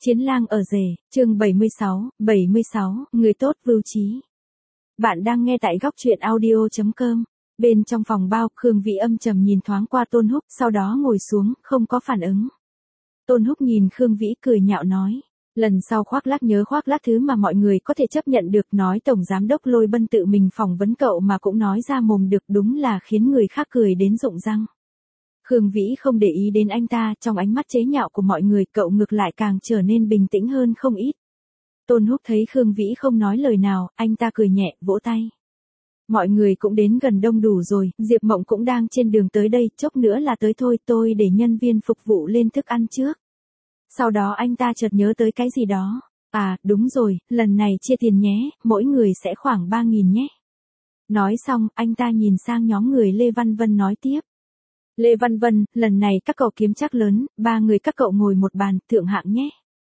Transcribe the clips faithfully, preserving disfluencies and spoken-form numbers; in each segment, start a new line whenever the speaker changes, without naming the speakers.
Chiến lang ở rể, chương bảy mươi sáu, bảy mươi sáu, người tốt vưu trí. Bạn đang nghe tại góc truyện audio chấm com. Bên trong phòng bao, Khương Vĩ âm trầm nhìn thoáng qua Tôn Húc, sau đó ngồi xuống, không có phản ứng. Tôn Húc nhìn Khương Vĩ cười nhạo nói. Lần sau khoác lác nhớ khoác lác thứ mà mọi người có thể chấp nhận được, nói Tổng Giám Đốc Lôi Bân tự mình phỏng vấn cậu mà cũng nói ra mồm được, đúng là khiến người khác cười đến rụng răng. Khương Vĩ không để ý đến anh ta, trong ánh mắt chế nhạo của mọi người, cậu ngược lại càng trở nên bình tĩnh hơn không ít. Tôn Húc thấy Khương Vĩ không nói lời nào, anh ta cười nhẹ, vỗ tay. Mọi người cũng đến gần đông đủ rồi, Diệp Mộng cũng đang trên đường tới đây, chốc nữa là tới thôi, tôi để nhân viên phục vụ lên thức ăn trước. Sau đó anh ta chợt nhớ tới cái gì đó. À, đúng rồi, lần này chia tiền nhé, mỗi người sẽ khoảng ba nghìn nhé. Nói xong, anh ta nhìn sang nhóm người Lê Văn Vân nói tiếp. Lê Văn Vân, lần này các cậu kiếm chắc lớn, ba người các cậu ngồi một bàn, thượng hạng nhé.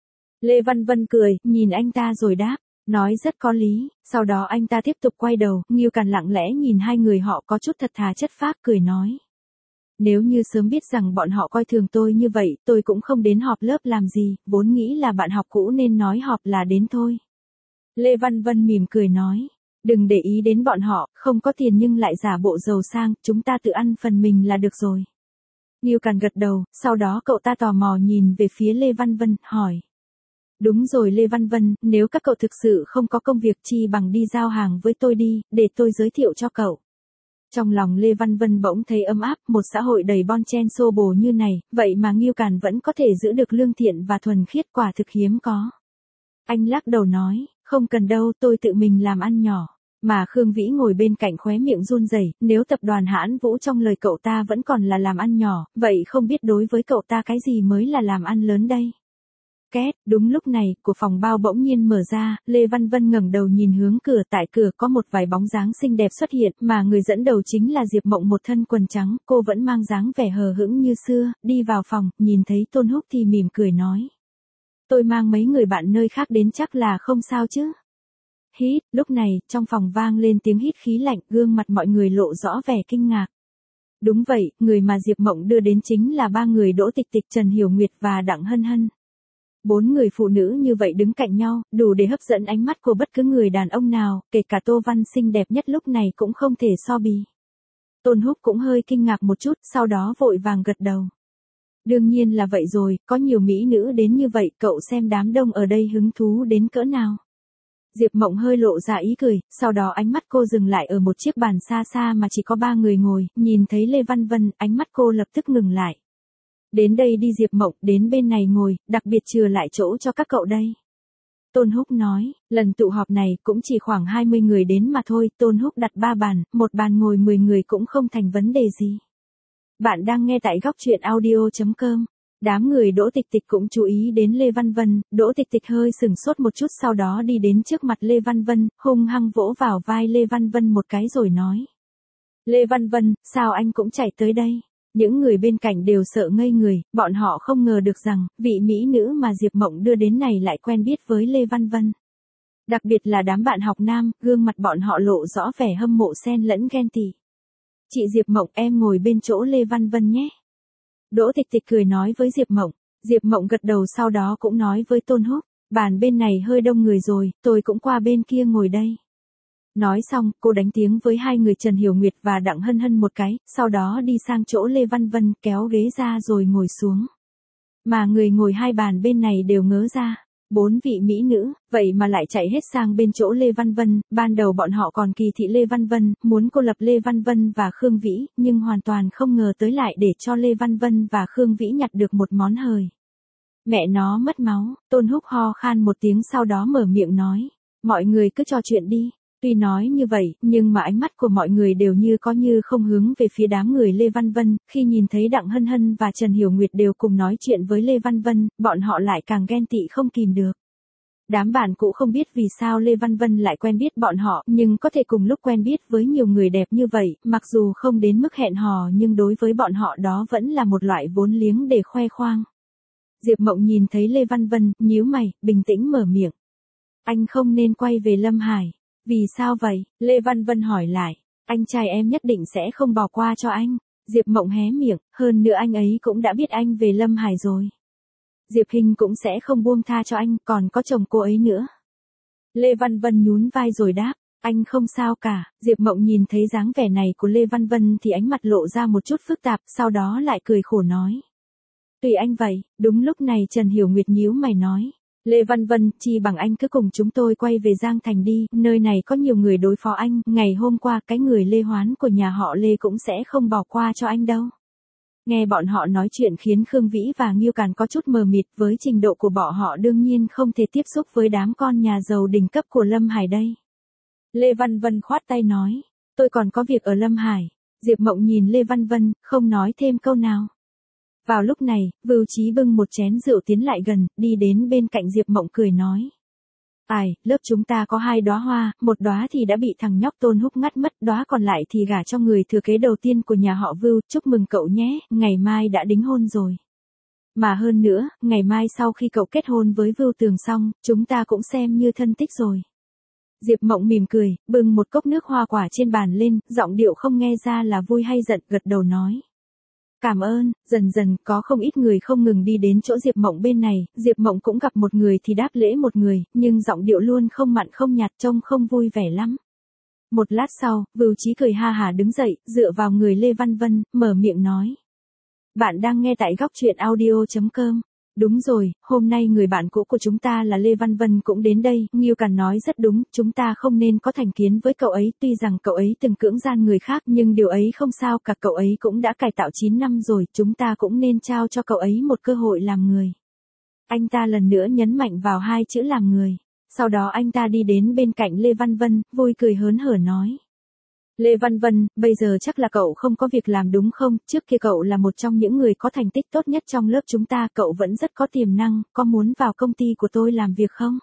Lê Văn Vân cười, nhìn anh ta rồi đáp, nói rất có lý, sau đó anh ta tiếp tục quay đầu, Ngưu Càn lặng lẽ nhìn hai người họ có chút thật thà chất phác, cười nói. Nếu như sớm biết rằng bọn họ coi thường tôi như vậy, tôi cũng không đến họp lớp làm gì, vốn nghĩ là bạn học cũ nên nói họp là đến thôi. Lê Văn Vân mỉm cười nói. Đừng để ý đến bọn họ, không có tiền nhưng lại giả bộ giàu sang, chúng ta tự ăn phần mình là được rồi. Ngưu Càn gật đầu, sau đó cậu ta tò mò nhìn về phía Lê Văn Vân, hỏi. Đúng rồi Lê Văn Vân, nếu các cậu thực sự không có công việc chi bằng đi giao hàng với tôi đi, để tôi giới thiệu cho cậu. Trong lòng Lê Văn Vân bỗng thấy ấm áp, một xã hội đầy bon chen xô bồ như này, vậy mà Ngưu Càn vẫn có thể giữ được lương thiện và thuần khiết, quả thực hiếm có. Anh lắc đầu nói, không cần đâu, tôi tự mình làm ăn nhỏ. Mà Khương Vĩ ngồi bên cạnh khóe miệng run rẩy, nếu tập đoàn Hãn Vũ trong lời cậu ta vẫn còn là làm ăn nhỏ, vậy không biết đối với cậu ta cái gì mới là làm ăn lớn đây. Két, đúng lúc này, của phòng bao bỗng nhiên mở ra, Lê Văn Vân ngẩng đầu nhìn hướng cửa, tại cửa có một vài bóng dáng xinh đẹp xuất hiện, mà người dẫn đầu chính là Diệp Mộng, một thân quần trắng, cô vẫn mang dáng vẻ hờ hững như xưa, đi vào phòng, nhìn thấy Tôn Húc thì mỉm cười nói. Tôi mang mấy người bạn nơi khác đến chắc là không sao chứ. Hít, lúc này, trong phòng vang lên tiếng hít khí lạnh, gương mặt mọi người lộ rõ vẻ kinh ngạc. Đúng vậy, người mà Diệp Mộng đưa đến chính là ba người Đỗ Tịch Tịch, Trần Hiểu Nguyệt và Đặng Hân Hân. Bốn người phụ nữ như vậy đứng cạnh nhau, đủ để hấp dẫn ánh mắt của bất cứ người đàn ông nào, kể cả Tô Văn xinh đẹp nhất lúc này cũng không thể so bì. Tôn Húc cũng hơi kinh ngạc một chút, sau đó vội vàng gật đầu. Đương nhiên là vậy rồi, có nhiều mỹ nữ đến như vậy, cậu xem đám đông ở đây hứng thú đến cỡ nào. Diệp Mộng hơi lộ ra ý cười, sau đó ánh mắt cô dừng lại ở một chiếc bàn xa xa mà chỉ có ba người ngồi, nhìn thấy Lê Văn Vân, ánh mắt cô lập tức ngừng lại. Đến đây đi Diệp Mộng, đến bên này ngồi, đặc biệt chừa lại chỗ cho các cậu đây. Tôn Húc nói, lần tụ họp này cũng chỉ khoảng hai mươi người đến mà thôi, Tôn Húc đặt ba bàn, một bàn ngồi mười người cũng không thành vấn đề gì. Bạn đang nghe tại góc truyện audio chấm com. Đám người Đỗ Tịch Tịch cũng chú ý đến Lê Văn Vân, Đỗ Tịch Tịch hơi sừng sốt một chút, sau đó đi đến trước mặt Lê Văn Vân, hung hăng vỗ vào vai Lê Văn Vân một cái rồi nói. Lê Văn Vân, sao anh cũng chạy tới đây? Những người bên cạnh đều sợ ngây người, bọn họ không ngờ được rằng, vị mỹ nữ mà Diệp Mộng đưa đến này lại quen biết với Lê Văn Vân. Đặc biệt là đám bạn học nam, gương mặt bọn họ lộ rõ vẻ hâm mộ xen lẫn ghen tị. Chị Diệp Mộng, em ngồi bên chỗ Lê Văn Vân nhé. Đỗ Tịch Tịch cười nói với Diệp Mộng. Diệp Mộng gật đầu, sau đó cũng nói với Tôn Húc, bàn bên này hơi đông người rồi, tôi cũng qua bên kia ngồi đây. Nói xong, cô đánh tiếng với hai người Trần Hiểu Nguyệt và Đặng Hân Hân một cái, sau đó đi sang chỗ Lê Văn Vân, kéo ghế ra rồi ngồi xuống. Mà người ngồi hai bàn bên này đều ngớ ra. Bốn vị mỹ nữ, vậy mà lại chạy hết sang bên chỗ Lê Văn Vân, ban đầu bọn họ còn kỳ thị Lê Văn Vân, muốn cô lập Lê Văn Vân và Khương Vĩ, nhưng hoàn toàn không ngờ tới lại để cho Lê Văn Vân và Khương Vĩ nhặt được một món hời. Mẹ nó mất máu, Tôn Húc ho khan một tiếng sau đó mở miệng nói, mọi người cứ trò chuyện đi. Tuy nói như vậy, nhưng mà ánh mắt của mọi người đều như có như không hướng về phía đám người Lê Văn Vân, khi nhìn thấy Đặng Hân Hân và Trần Hiểu Nguyệt đều cùng nói chuyện với Lê Văn Vân, bọn họ lại càng ghen tị không kìm được. Đám bạn cũ không biết vì sao Lê Văn Vân lại quen biết bọn họ, nhưng có thể cùng lúc quen biết với nhiều người đẹp như vậy, mặc dù không đến mức hẹn hò nhưng đối với bọn họ đó vẫn là một loại vốn liếng để khoe khoang. Diệp Mộng nhìn thấy Lê Văn Vân, nhíu mày, bình tĩnh mở miệng. Anh không nên quay về Lâm Hải. Vì sao vậy? Lê Văn Vân hỏi lại. Anh trai em nhất định sẽ không bỏ qua cho anh. Diệp Mộng hé miệng, hơn nữa anh ấy cũng đã biết anh về Lâm Hải rồi. Diệp Hinh cũng sẽ không buông tha cho anh, còn có chồng cô ấy nữa. Lê Văn Vân nhún vai rồi đáp, anh không sao cả. Diệp Mộng nhìn thấy dáng vẻ này của Lê Văn Vân thì ánh mặt lộ ra một chút phức tạp, sau đó lại cười khổ nói. Tùy anh vậy. Đúng lúc này Trần Hiểu Nguyệt nhíu mày nói. Lê Văn Vân, chi bằng anh cứ cùng chúng tôi quay về Giang Thành đi, nơi này có nhiều người đối phó anh, ngày hôm qua cái người Lê Hoán của nhà họ Lê cũng sẽ không bỏ qua cho anh đâu. Nghe bọn họ nói chuyện khiến Khương Vĩ và Ngưu Càn có chút mờ mịt, với trình độ của bọn họ đương nhiên không thể tiếp xúc với đám con nhà giàu đỉnh cấp của Lâm Hải đây. Lê Văn Vân khoát tay nói, tôi còn có việc ở Lâm Hải. Diệp Mộng nhìn Lê Văn Vân, không nói thêm câu nào. Vào lúc này, Vưu Chí bưng một chén rượu tiến lại gần, đi đến bên cạnh Diệp Mộng cười nói. Ai, lớp chúng ta có hai đóa hoa, một đóa thì đã bị thằng nhóc Tôn Húc ngắt mất, đóa còn lại thì gả cho người thừa kế đầu tiên của nhà họ Vưu, chúc mừng cậu nhé, ngày mai đã đính hôn rồi. Mà hơn nữa, ngày mai sau khi cậu kết hôn với Vưu Tường xong, chúng ta cũng xem như thân tích rồi. Diệp Mộng mỉm cười, bưng một cốc nước hoa quả trên bàn lên, giọng điệu không nghe ra là vui hay giận, gật đầu nói. Cảm ơn. Dần dần có không ít người không ngừng đi đến chỗ Diệp Mộng bên này, Diệp Mộng cũng gặp một người thì đáp lễ một người, nhưng giọng điệu luôn không mặn không nhạt, trông không vui vẻ lắm. Một lát sau, Vưu Chí cười ha hả đứng dậy, dựa vào người Lê Văn Vân, mở miệng nói. Bạn đang nghe tại góc truyện audio chấm com. Đúng rồi, hôm nay người bạn cũ của chúng ta là Lê Văn Vân cũng đến đây, Ngưu Càn nói rất đúng, chúng ta không nên có thành kiến với cậu ấy, tuy rằng cậu ấy từng cưỡng gian người khác nhưng điều ấy không sao cả, cậu ấy cũng đã cải tạo chín năm rồi, chúng ta cũng nên trao cho cậu ấy một cơ hội làm người. Anh ta lần nữa nhấn mạnh vào hai chữ làm người, sau đó anh ta đi đến bên cạnh Lê Văn Vân, vui cười hớn hở nói. Lê Văn Vân, bây giờ chắc là cậu không có việc làm đúng không, trước kia cậu là một trong những người có thành tích tốt nhất trong lớp chúng ta, cậu vẫn rất có tiềm năng, có muốn vào công ty của tôi làm việc không?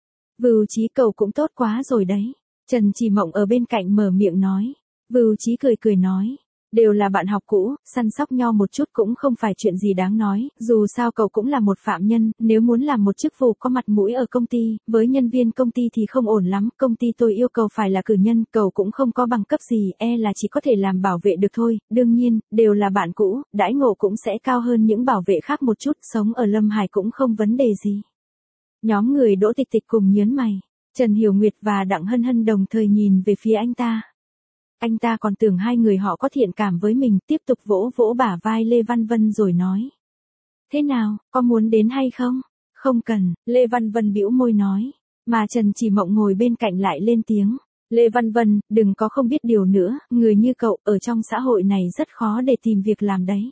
Vưu Chí cậu cũng tốt quá rồi đấy. Trần Chỉ Mộng ở bên cạnh mở miệng nói. Vưu Chí cười cười nói. Đều là bạn học cũ, săn sóc nhau một chút cũng không phải chuyện gì đáng nói, dù sao cậu cũng là một phạm nhân, nếu muốn làm một chức vụ có mặt mũi ở công ty, với nhân viên công ty thì không ổn lắm, công ty tôi yêu cầu phải là cử nhân, cậu cũng không có bằng cấp gì, e là chỉ có thể làm bảo vệ được thôi, đương nhiên, đều là bạn cũ, đãi ngộ cũng sẽ cao hơn những bảo vệ khác một chút, sống ở Lâm Hải cũng không vấn đề gì. Nhóm người Đỗ Tịch Tịch cùng nhớn mày, Trần Hiểu Nguyệt và Đặng Hân Hân đồng thời nhìn về phía anh ta. Anh ta còn tưởng hai người họ có thiện cảm với mình, tiếp tục vỗ vỗ bả vai Lê Văn Vân rồi nói. Thế nào, có muốn đến hay không? Không cần, Lê Văn Vân bĩu môi nói. Mà Trần Chỉ Mộng ngồi bên cạnh lại lên tiếng. Lê Văn Vân, đừng có không biết điều nữa, người như cậu ở trong xã hội này rất khó để tìm việc làm đấy.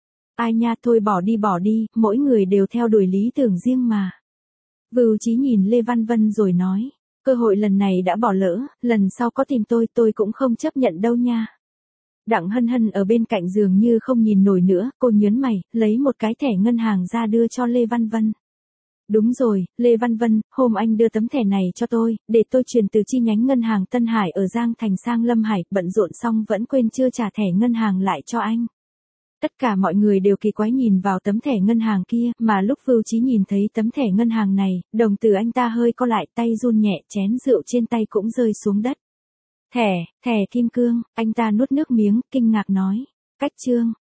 Ai nha, thôi bỏ đi bỏ đi, mỗi người đều theo đuổi lý tưởng riêng mà. Vưu Chí nhìn Lê Văn Vân rồi nói. Cơ hội lần này đã bỏ lỡ, lần sau có tìm tôi tôi cũng không chấp nhận đâu nha. Đặng Hân Hân ở bên cạnh giường như không nhìn nổi nữa, cô nhớn mày, lấy một cái thẻ ngân hàng ra đưa cho Lê Văn Vân. Đúng rồi, Lê Văn Vân, hôm anh đưa tấm thẻ này cho tôi, để tôi chuyển từ chi nhánh ngân hàng Tân Hải ở Giang Thành sang Lâm Hải, bận rộn xong vẫn quên chưa trả thẻ ngân hàng lại cho anh. Tất cả mọi người đều kỳ quái nhìn vào tấm thẻ ngân hàng kia, mà lúc Vưu Chí nhìn thấy tấm thẻ ngân hàng này, đồng tử anh ta hơi co lại, tay run nhẹ, chén rượu trên tay cũng rơi xuống đất. Thẻ, thẻ kim cương, anh ta nuốt nước miếng, kinh ngạc nói. Cách chương,